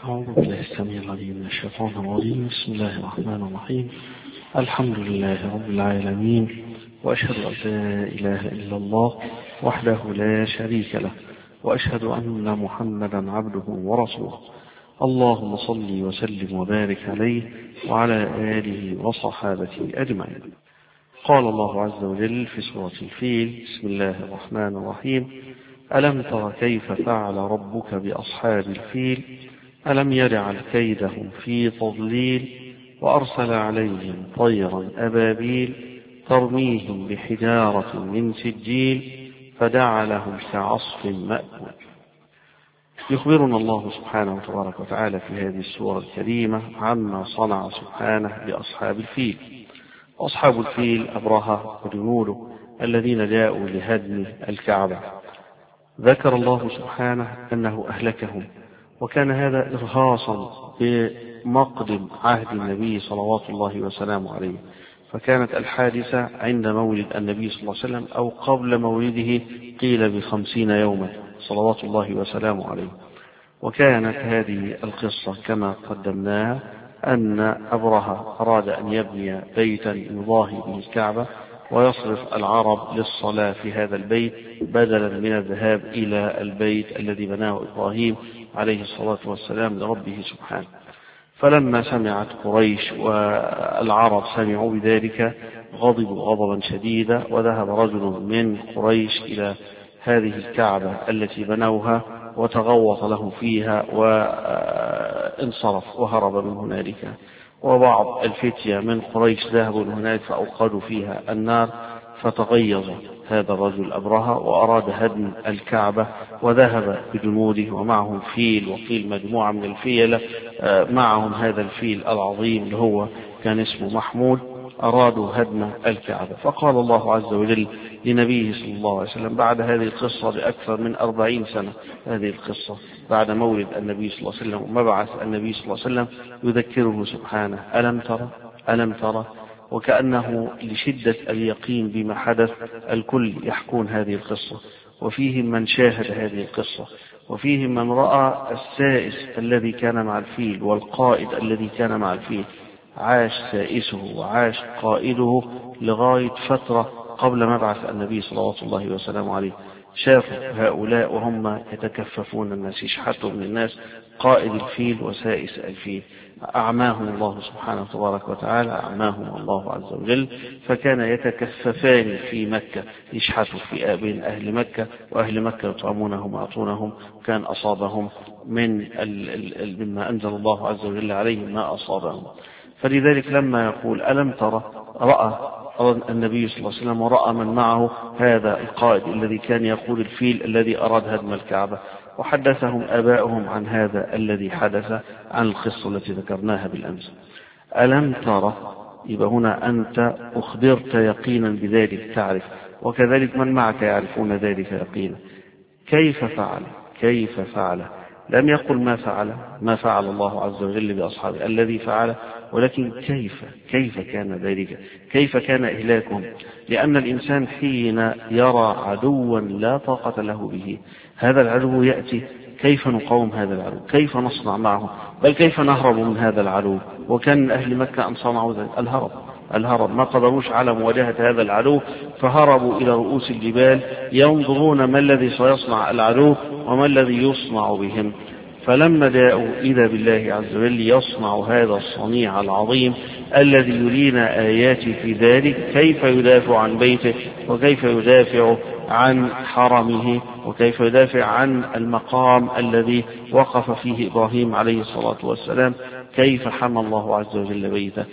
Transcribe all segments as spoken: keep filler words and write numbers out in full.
أعوذ بالله السميع العليم من الشيطان الرجيم. بسم الله الرحمن الرحيم. الحمد لله رب العالمين، وأشهد أن لا إله إلا الله وحده لا شريك له، وأشهد أن محمدا عبده ورسوله. اللهم صل وسلم وبارك عليه وعلى آله وصحابته أجمعين. قال الله عز وجل في سورة الفيل: بسم الله الرحمن الرحيم. ألم تر كيف فعل ربك بأصحاب الفيل ألم يجعل كيدهم في تضليل وأرسل عليهم طيرا أبابيل ترميهم بحجارة من سجيل فجعلهم كعصف مأكول. يخبرنا الله سبحانه وتبارك وتعالى في هذه السورة الكريمة عما صنع سبحانه بأصحاب الفيل. أصحاب الفيل أبرهة وجنوده الذين جاءوا لهدم الكعبة. ذكر الله سبحانه أنه أهلكهم، وكان هذا إرهاصا بمقدم عهد النبي صلوات الله وسلامه عليه، فكانت الحادثة عند مولد النبي صلى الله عليه وسلم أو قبل مولده، قيل بخمسين يوما صلوات الله وسلامه عليه. وكانت هذه القصة كما قدمناها أن أبرهة أراد أن يبني بيتا يضاهي به الكعبة ويصرف العرب للصلاة في هذا البيت بدلا من الذهاب إلى البيت الذي بناه إبراهيم عليه الصلاة والسلام لربه سبحانه. فلما سمعت قريش والعرب سمعوا بذلك غضبوا غضبا شديدا، وذهب رجل من قريش إلى هذه الكعبة التي بنوها وتغوط له فيها وانصرف وهرب من هنالك. وبعض الفتية من قريش ذهبوا هناك فأوقدوا فيها النار، فتغيظ هذا الرجل أبرهة وأراد هدم الكعبة، وذهب بجنوده ومعهم فيل، وقيل مجموعة من الفيلة معهم هذا الفيل العظيم اللي هو كان اسمه محمود، أرادوا هدم الكعبة. فقال الله عز وجل لنبيه صلى الله عليه وسلم بعد هذه القصة بأكثر من أربعين سنة، هذه القصة بعد مولد النبي صلى الله عليه وسلم ومبعث النبي صلى الله عليه وسلم، يذكره سبحانه: ألم ترى ألم ترى وكأنه لشدة اليقين بما حدث الكل يحكون هذه القصة، وفيهم من شاهد هذه القصة، وفيهم من رأى السائس الذي كان مع الفيل والقائد الذي كان مع الفيل. عاش سائسه وعاش قائده لغاية فترة قبل مبعث النبي صلى الله عليه وسلم عليه. شافوا هؤلاء وهم يتكففون الناس، يشحتوا من الناس، قائد الفيل وسائس الفيل. أعماهم الله سبحانه وتبارك وتعالى، أعماهم الله عز وجل، فكان يتكففان في مكة، يشحتوا في بين أهل مكة، وأهل مكة يطعمونهم ويعطونهم، كان أصابهم من مما أنزل الله عز وجل عليهم ما أصابهم. فلذلك لما يقول ألم ترى، رأى النبي صلى الله عليه وسلم ورأى من معه هذا القائد الذي كان يقود الفيل الذي أراد هدم الكعبة، وحدثهم آباؤهم عن هذا الذي حدث، عن القصة التي ذكرناها بالأمس. ألم ترى، يبقى هنا أنت أخبرت يقينا بذلك، تعرف، وكذلك من معك يعرفون ذلك يقينا. كيف فعل كيف فعل لم يقل ما فعل ما فعل الله عز وجل بأصحابه الذي فعل، ولكن كيف كيف كان ذلك، كيف كان إهلاكهم. لأن الإنسان حين يرى عدوا لا طاقة له به، هذا العدو يأتي، كيف نقاوم هذا العدو، كيف نصنع معه، بل كيف نهرب من هذا العدو. وكان أهل مكة أن صنعوا ذلك، الهرب الهرب ما قدروش على مواجهة هذا العدو، فهربوا إلى رؤوس الجبال ينظرون ما الذي سيصنع العدو وما الذي يصنع بهم. فلما جاءوا إذا بالله عز وجل يصنع هذا الصنيع العظيم الذي يرينا آياتي في ذلك، كيف يدافع عن بيته، وكيف يدافع عن حرمه، وكيف يدافع عن المقام الذي وقف فيه إبراهيم عليه الصلاة والسلام. كيف حمى الله عز وجل بيته،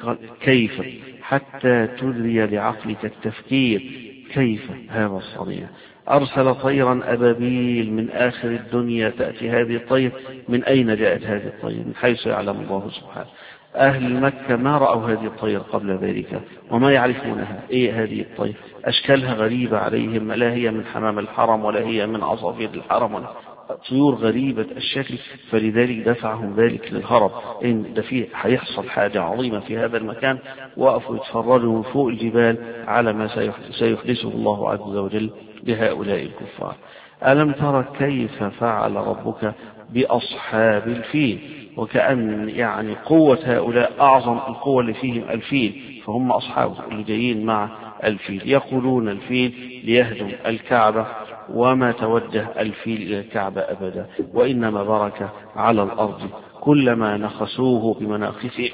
كيف حتى تدري لعقلك التفكير كيف هذا الصنيع. أرسل طيرا أبابيل من آخر الدنيا تأتي هذه الطير. من أين جاءت هذه الطير؟ من حيث يعلم الله سبحانه. أهل مكة ما رأوا هذه الطير قبل ذلك وما يعرفونها. إيه هذه الطير؟ أشكالها غريبة عليهم، لا هي من حمام الحرم ولا هي من عصافير الحرم، ولا طيور غريبة الشكل. فلذلك دفعهم ذلك للهرب، إن ده فيه هيحصل حاجة عظيمة في هذا المكان. وقفوا يتفرجوا فوق الجبال على ما سيحدثه الله عز وجل بهؤلاء الكفار. ألم تر كيف فعل ربك بأصحاب الفيل. وكأن يعني قوة هؤلاء أعظم القوة اللي فيهم الفيل، فهم أصحابه اللي جايين مع الفيل. يقولون الفيل ليهدم الكعبة، وما توجه الفيل إلى الكعبة أبدا، وإنما برك على الأرض. كلما نخسوه بمناخسهم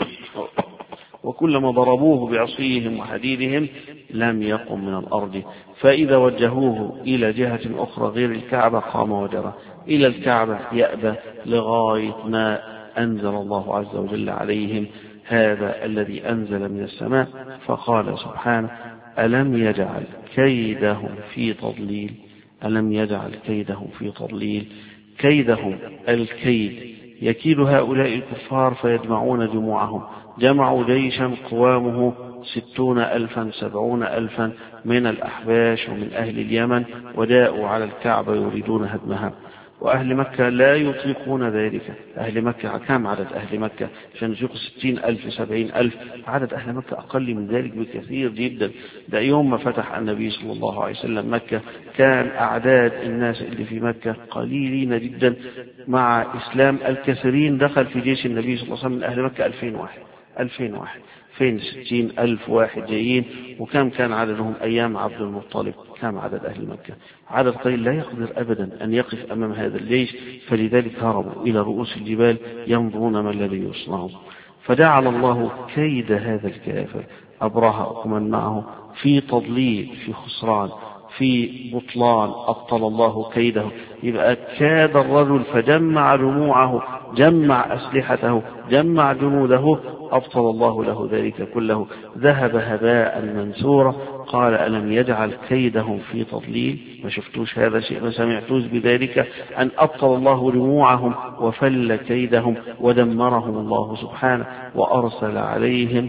وكلما ضربوه بعصيهم وحديدهم لم يقم من الأرض، فإذا وجهوه إلى جهة أخرى غير الكعبة قام وجرى إلى الكعبة يأبى، لغاية ما أنزل الله عز وجل عليهم هذا الذي أنزل من السماء. فقال سبحانه: ألم يجعل كيدهم في تضليل. ألم يجعل كيدهم في تضليل. كيدهم الكيد، يكيد هؤلاء الكفار فيجمعون جموعهم. جمعوا جيشا قوامه ستون ألفا سبعون ألفا من الأحباش ومن أهل اليمن، وجاءوا على الكعبة يريدون هدمها، وأهل مكة لا يطيقون ذلك. أهل مكة كم عدد أهل مكة؟ عشان يطيقوا ستين ألف سبعين ألف، عدد أهل مكة أقل من ذلك بكثير جدا. ده يوم ما فتح النبي صلى الله عليه وسلم مكة كان أعداد الناس اللي في مكة قليلين جدا، مع إسلام الكثيرين دخل في جيش النبي صلى الله عليه وسلم من أهل مكة ألفين واحد. ألفين واحد فين ستين ألف واحد جايين؟ وكم كان عددهم أيام عبد المطلب؟ كم عدد أهل مكة؟ عدد قليل لا يقدر أبدا أن يقف أمام هذا الجيش، فلذلك هربوا إلى رؤوس الجبال ينظرون ما الذي يصنعون. فجعل الله كيد هذا الكافر أبرهة ومن معه في تضليل، في خسران، في بطلان، أبطل الله كيده. يبقى كاد الرجل فجمع جموعه، جمع أسلحته، جمع جنوده، أبطل الله له ذلك كله، ذهب هباء منثورا. قال: ألم يجعل كيدهم في تضليل. ما شفتوش هذا شيء؟ ما سمعتوش بذلك؟ أن أبطل الله جموعهم وفل كيدهم ودمرهم الله سبحانه، وأرسل عليهم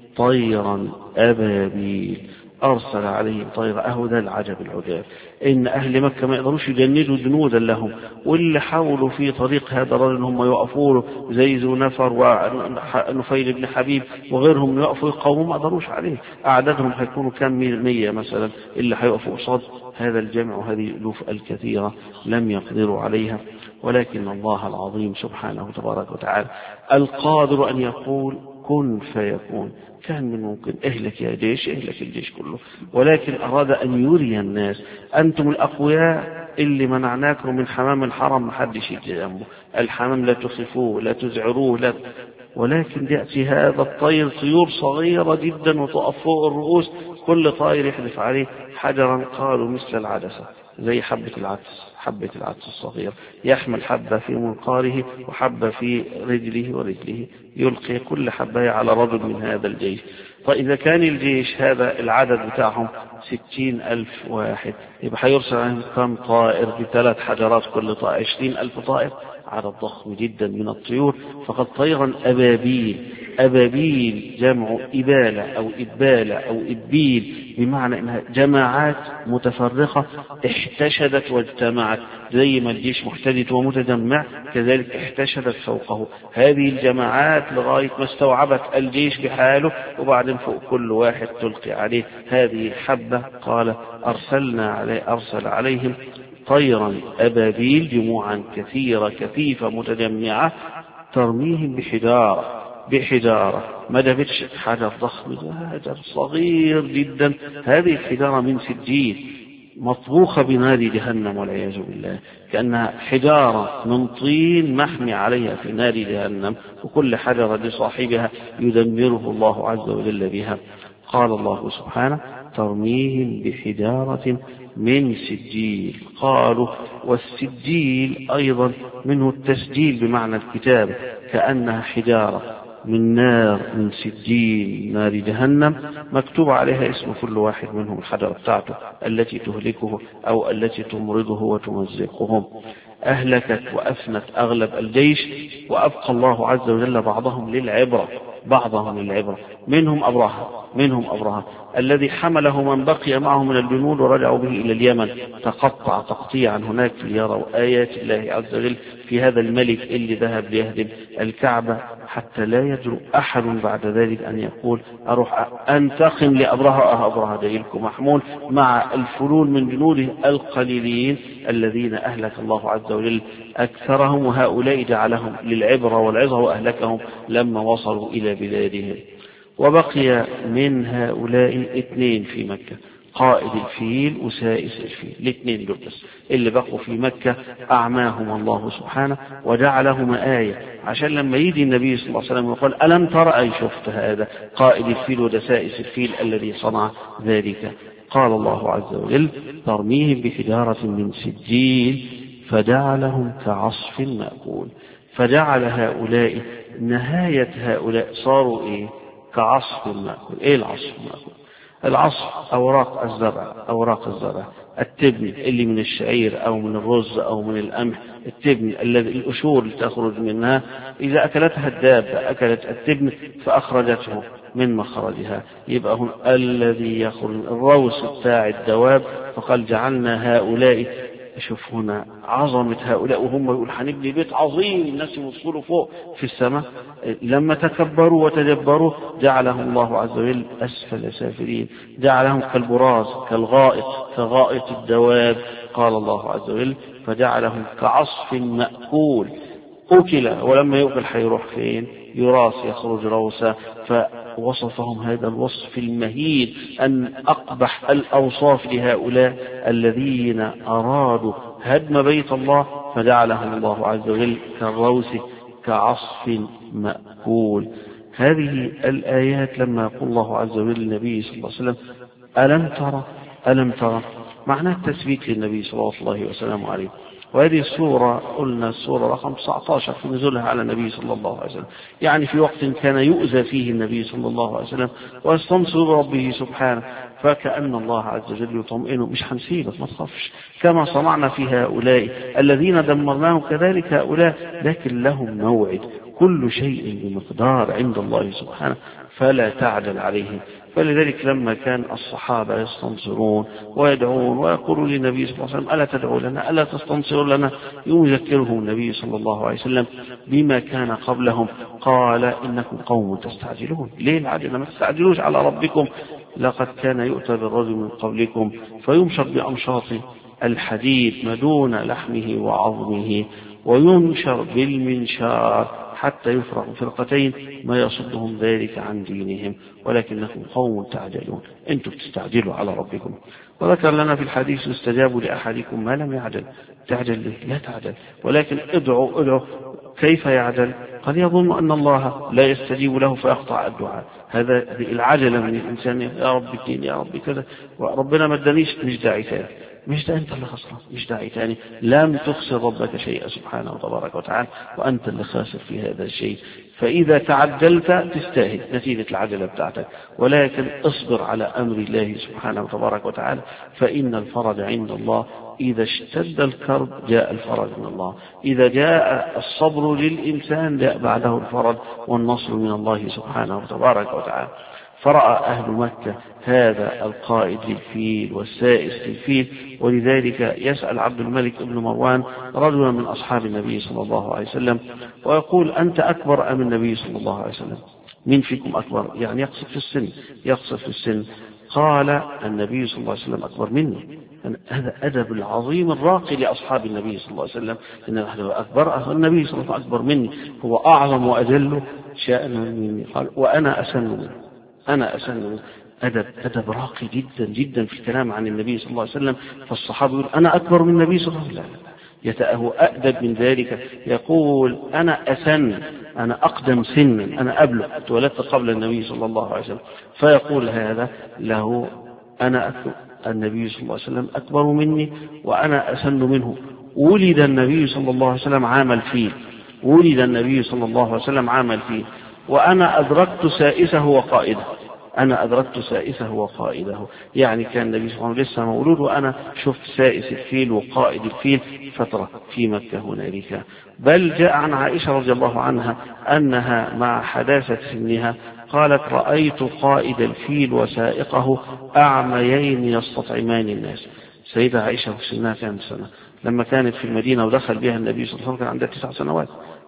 طيرا أبابيل. أرسل عليهم طيرا. أهو ذا العجب العجاب، إن أهل مكة ما يقدروش يجندوا جنودا لهم، واللي حاولوا في طريق هذا الرجل هم يوقفوا له، زي ذو نفر ونفيل بن حبيب وغيرهم، يوقفوا يقاوموا ما قدروش عليه. أعدادهم هيكونوا كم مية مثلا اللي هيوقفوا قصاد هذا الجمع، وهذه الألوف الكثيرة لم يقدروا عليها. ولكن الله العظيم سبحانه تبارك وتعالى القادر أن يقول كن فيكون. كان من ممكن اهلك يا جيش، اهلك الجيش كله، ولكن أراد أن يري الناس أنتم الأقوياء اللي منعناكم من حمام الحرم، محدش يجي جنبه. الحمام لا تخفوه لا تزعروه لا، ولكن يأتي هذا الطير، طيور صغيرة جدا وتقف فوق الرؤوس، كل طائر يحدف عليه حجرا قالوا مثل العدسة، زي حبة العدس، حبة العدس الصغير، يحمل حبة في منقاره وحبة في رجله ورجله، يلقي كل حبة على رجل من هذا الجيش. فإذا كان الجيش هذا العدد بتاعهم ستين ألف واحد، يبقى هيرسل عليهم كم طائر بثلاث حجرات كل طائر؟ عشرين ألف طائر، عدد ضخم جدا من الطيور. فقد طيرا أبابيل. أبابيل جمع إبالة أو إبالة أو إبيل، بمعنى أنها جماعات متفرقة احتشدت واجتمعت، زي ما الجيش محتدث ومتجمع كذلك احتشدت فوقه هذه الجماعات لغاية ما استوعبت الجيش بحاله، وبعدين فوق كل واحد تلقي عليه هذه الحبة. قال: أرسلنا عليه أرسل عليهم طيرا أبابيل، جموعا كثيرة كثيفة متجمعة، ترميهم بحجارة بحجارة ما جابتش حجر ضخم، حجر صغير جدا. هذه الحجارة من سجيل مطبوخة بنار جهنم والعياذ بالله، كأنها حجارة من طين محمي عليها في نار جهنم، وكل حجرة لصاحبها يدمره الله عز وجل بها. قال الله سبحانه: ترميهم بحجارة من سجيل. قالوا والسجيل أيضا منه التسجيل بمعنى الكتاب، كأنها حجارة من نار، من سجيل نار جهنم، مكتوب عليها اسم كل واحد منهم، الحجرة بتاعته التي تهلكه أو التي تمرضه وتمزقهم. أهلكت وأفنت أغلب الجيش، وأبقى الله عز وجل بعضهم للعبرة، بعضهم للعبرة. منهم أبرهة منهم أبرهة الذي حمله من بقي معه من الجنود ورجعوا به إلى اليمن، تقطع تقطيعا هناك ليروا آيات الله عز وجل في هذا الملك اللي ذهب ليهدم الكعبة. حتى لا يجرؤ أحد بعد ذلك أن يقول أروح أنتقم لأبرهة. أبرهة دليلك محمول مع الفلول من جنوده القليلين الذين أهلك الله عز وجل أكثرهم، وهؤلاء جعلهم للعبرة والعظة وأهلكهم لما وصلوا إلى بلادهم. وبقي من هؤلاء اثنين في مكة، قائد الفيل وسائس الفيل، الاثنين دول بس اللي بقوا في مكة، أعماهم الله سبحانه وجعلهما آية، عشان لما يجي النبي صلى الله عليه وسلم ويقول ألم ترى أي شفت هذا قائد الفيل وسائس الفيل الذي صنع ذلك، قال الله عز وجل ترميهم بحجارة من سجيل فجعلهم كعصف مأكول. فجعل هؤلاء نهاية هؤلاء صاروا إيه؟ كعصف مأكول. إيه العصف مأكول؟ العصف أوراق الزرع، أوراق الزرع التبن اللي من الشعير أو من الرز أو من القمح، التبن الذي الأشور اللي تخرج منها إذا أكلتها الدابة أكلت التبن فأخرجته من مخرجها، يبقى هم الذي يخرج الروس بتاع الدواب. فقال جعلنا هؤلاء، شوف هنا عظمة هؤلاء وهم يقول هنبني بيت عظيم الناس يوصلوا فوق في السماء، لما تكبروا وتجبروا جعلهم الله عز وجل أسفل سافلين، جعلهم كالبراز كالغائط كغائط الدواب، قال الله عز وجل فجعلهم كعصف مأكول أكل، ولما يؤكل حيروح فين؟ يراس يخرج روسا. فوصفهم هذا الوصف المهين أن أقبح الأوصاف لهؤلاء الذين أرادوا هدم بيت الله، فجعلهم الله عز وجل كالروس كعصف مأكول. هذه الآيات لما يقول الله عز وجل للنبي صلى الله عليه وسلم ألم ترى ألم ترى معناه التثبيت للنبي صلى الله عليه وسلم عليه. وهذه السورة قلنا السورة رقم تسعة عشر في نزولها على النبي صلى الله عليه وسلم، يعني في وقت كان يؤذى فيه النبي صلى الله عليه وسلم ويستنصر ربه سبحانه، فكأن الله عز وجل يطمئنه مش هنسيبك ما تخافش، كما صنعنا في هؤلاء الذين دمرناهم كذلك هؤلاء، لكن لهم موعد، كل شيء بمقدار عند الله سبحانه فلا تعجل عليهم. فلذلك لما كان الصحابة يستنصرون ويدعون ويقولوا للنبي صلى الله عليه وسلم ألا تدعو لنا ألا تستنصر لنا، يذكرهم النبي صلى الله عليه وسلم بما كان قبلهم، قال إنكم قوم تستعجلون. ليه العجل؟ ما تستعجلوش على ربكم، لقد كان يؤتى بالرجل من قبلكم فيمشط بأمشاط الحديد ما دون لحمه وعظمه وينشر بالمنشار حتى يفرق فرقتين ما يصدهم ذلك عن دينهم، ولكنكم قوم تعجلون، انتم بتستعجلوا على ربكم. وذكر لنا في الحديث استجابوا لأحدكم ما لم يعجل. تعجل ليه؟ لا تعجل، ولكن ادعوا ادعوا. كيف يعجل؟ قد يظن أن الله لا يستجيب له فيقطع الدعاء، هذا العجلة من الإنسان، يا رب كين يا رب كذا وربنا ما ادانيش، مش داعي ثاني، مش ده انت اللي خسران، مش داعي ثاني، لم تخسر ربك شيئا سبحانه وتبارك وتعالى، وأنت اللي خاسر في هذا الشيء. فإذا تعجلت تستاهل نتيجة العجلة بتاعتك، ولكن اصبر على أمر الله سبحانه وتبارك وتعالى، فإن الفرج عند الله، إذا اشتد الكرب جاء الفرج من الله، إذا جاء الصبر للإنسان جاء بعده الفرج والنصر من الله سبحانه وتبارك وتعالى. فرأى أهل مكة هذا القائد للفيل والسائس للفيل، ولذلك يسأل عبد الملك بن مروان رجلا من أصحاب النبي صلى الله عليه وسلم ويقول أنت أكبر أم النبي صلى الله عليه وسلم؟ من فيكم أكبر؟ يعني يقصد في السن، يقصد في السن. قال النبي صلى الله عليه وسلم أكبر مني. هذا أدب العظيم الراقي لأصحاب النبي صلى الله عليه وسلم، إن أكبر النبي صلى الله عليه وسلم أكبر مني، هو أعظم وأجل شأنا مني. قال وأنا أسن منه، أنا أسن. أدب أدب راقي جدا جدا في الكلام عن النبي صلى الله عليه وسلم. فالصحابي يقول أنا أكبر من النبي صلى الله عليه وسلم، يتأهو أدب من ذلك، يقول أنا أسن، أنا أقدم سنا، أنا أبلغ، اتولدت قبل النبي صلى الله عليه وسلم. فيقول هذا له أنا أكبر، النبي صلى الله عليه وسلم أكبر مني وأنا أسن منه. ولد النبي صلى الله عليه وسلم عام الفيل، ولد النبي صلى الله عليه وسلم عام الفيل، وأنا أدركت سائسه وقائده، أنا أدركت سائسه وقائده، يعني كان النبي صلى الله عليه وسلم لسه مولود وأنا شفت سائس الفيل وقائد الفيل فترة في مكة هنالك. بل جاء عن عائشة رضي الله عنها أنها مع حداثة سنها قالت رأيت قائد الفيل وسائقه أعميين يستطعمان الناس. سيدة عائشة في سنها كانت سنة لما كانت في المدينة ودخل بها النبي صلى الله عليه وسلم كان عندها تسع سنوات،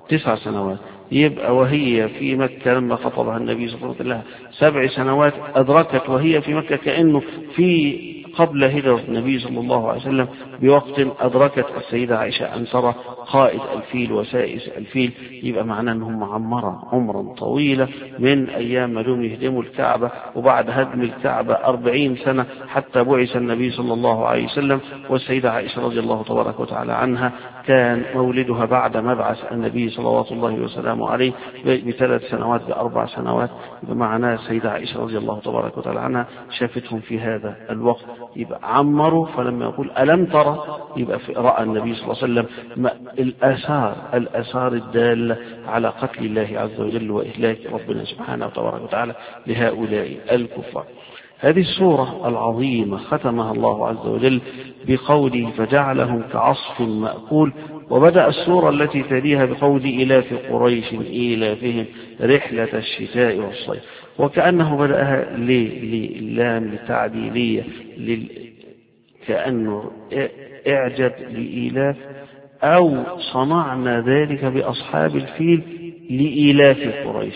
تسع سنوات. يبقى وهي في مكة لما خطبها النبي صلى الله عليه وسلم سبع سنوات أدركت وهي في مكة، كأنه في قبل هجرة النبي صلى الله عليه وسلم بوقت أدركت السيدة عائشة أن ترى قائد الفيل وسائس الفيل. يبقى معناه أنهم عمرا عمرا طويلة من أيام ما لهم يهدموا الكعبة، وبعد هدم الكعبة أربعين سنة حتى بعث النبي صلى الله عليه وسلم. والسيدة عائشة رضي الله تبارك وتعالى عنها كان مولدها بعد مبعث النبي صلوات الله وسلامه عليه بثلاث سنوات بأربع سنوات. بمعنى السيدة عائشة رضي الله تبارك وتعالى عنها شافتهم في هذا الوقت. يبقى عمروا. فلما يقول ألم ترى يبقى رأى النبي صلى الله عليه وسلم الآثار الآثار الدالة على قتل الله عز وجل وإهلاك ربنا سبحانه وتبارك وتعالى لهؤلاء الكفار. هذه السورة العظيمة ختمها الله عز وجل بقوله فجعلهم كعصف مأكول. وبدأ السورة التي تليها بقول إلاف قريش إلافهم رحلة الشتاء والصيف، وكأنه بدأها للام للتعديلية كأنه اعجب لإلاف، أو صنعنا ذلك بأصحاب الفيل لإلاف قريش،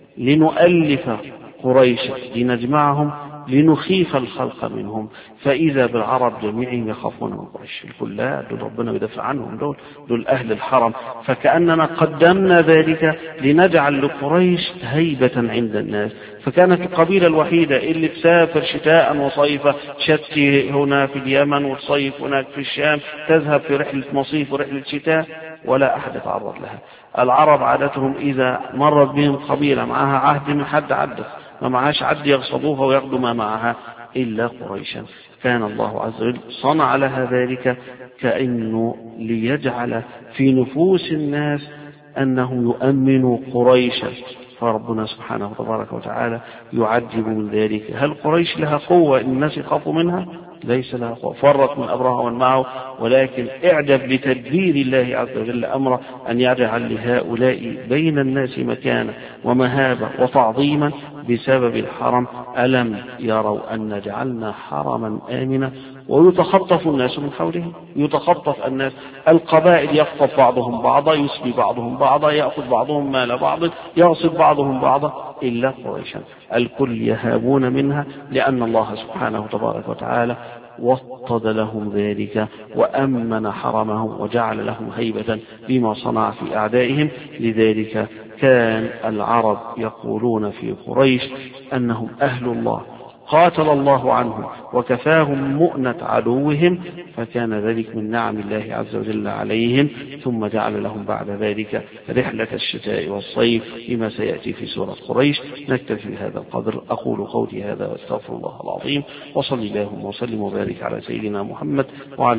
لنؤلف قريش لنجمعهم لنخيف الخلق منهم. فإذا بالعرب جميعهم يخافون من قريش كلها، دول ربنا يدافع عنهم، دول دول أهل الحرم. فكأننا قدمنا ذلك لنجعل لقريش هيبة عند الناس. فكانت القبيلة الوحيدة اللي تسافر شتاء وصيفا، شتي هنا في اليمن وتصيف هناك في الشام، تذهب في رحلة مصيف ورحلة شتاء، ولا أحد يتعرض لها. العرب عادتهم إذا مرت بهم قبيلة معها عهد من حد عدت، ما معهاش عد يغصبوها وياخذوا ما معها إلا قريشا. كان الله عز وجل صنع لها ذلك كأنه ليجعل في نفوس الناس أنهم يؤمنوا قريشا. فربنا سبحانه وتبارك وتعالى يعجب من ذلك. هل قريش لها قوة الناس يخافوا منها؟ ليس لها قوة، فرت من أبرهة ومن معه. ولكن اعجب لتدبير الله عز وجل أمره أن يجعل لهؤلاء بين الناس مكانة ومهابة وتعظيما بسبب الحرم. ألم يروا أن جعلنا حرما آمنا ويتخطف الناس من حولهم. يتخطف الناس، القبائل يخطف بعضهم بعضا، يسبي بعضهم بعضا، يأخذ بعضهم مال بعض، يغصب بعضهم بعضا، إلا قريشا الكل يهابون منها، لأن الله سبحانه تبارك وتعالى وطد لهم ذلك وأمن حرمهم وجعل لهم هيبة بما صنع في أعدائهم. لذلك كان العرب يقولون في قريش أنهم أهل الله، قاتل الله عنهم وكفاهم مؤنة عدوهم. فكان ذلك من نعم الله عز وجل عليهم. ثم جعل لهم بعد ذلك رحلة الشتاء والصيف لما سيأتي في سورة قريش. نكتفي بهذا القدر. أقول قولي هذا واستغفر الله العظيم، وصلي اللهم وسلم وبارك على سيدنا محمد وعلى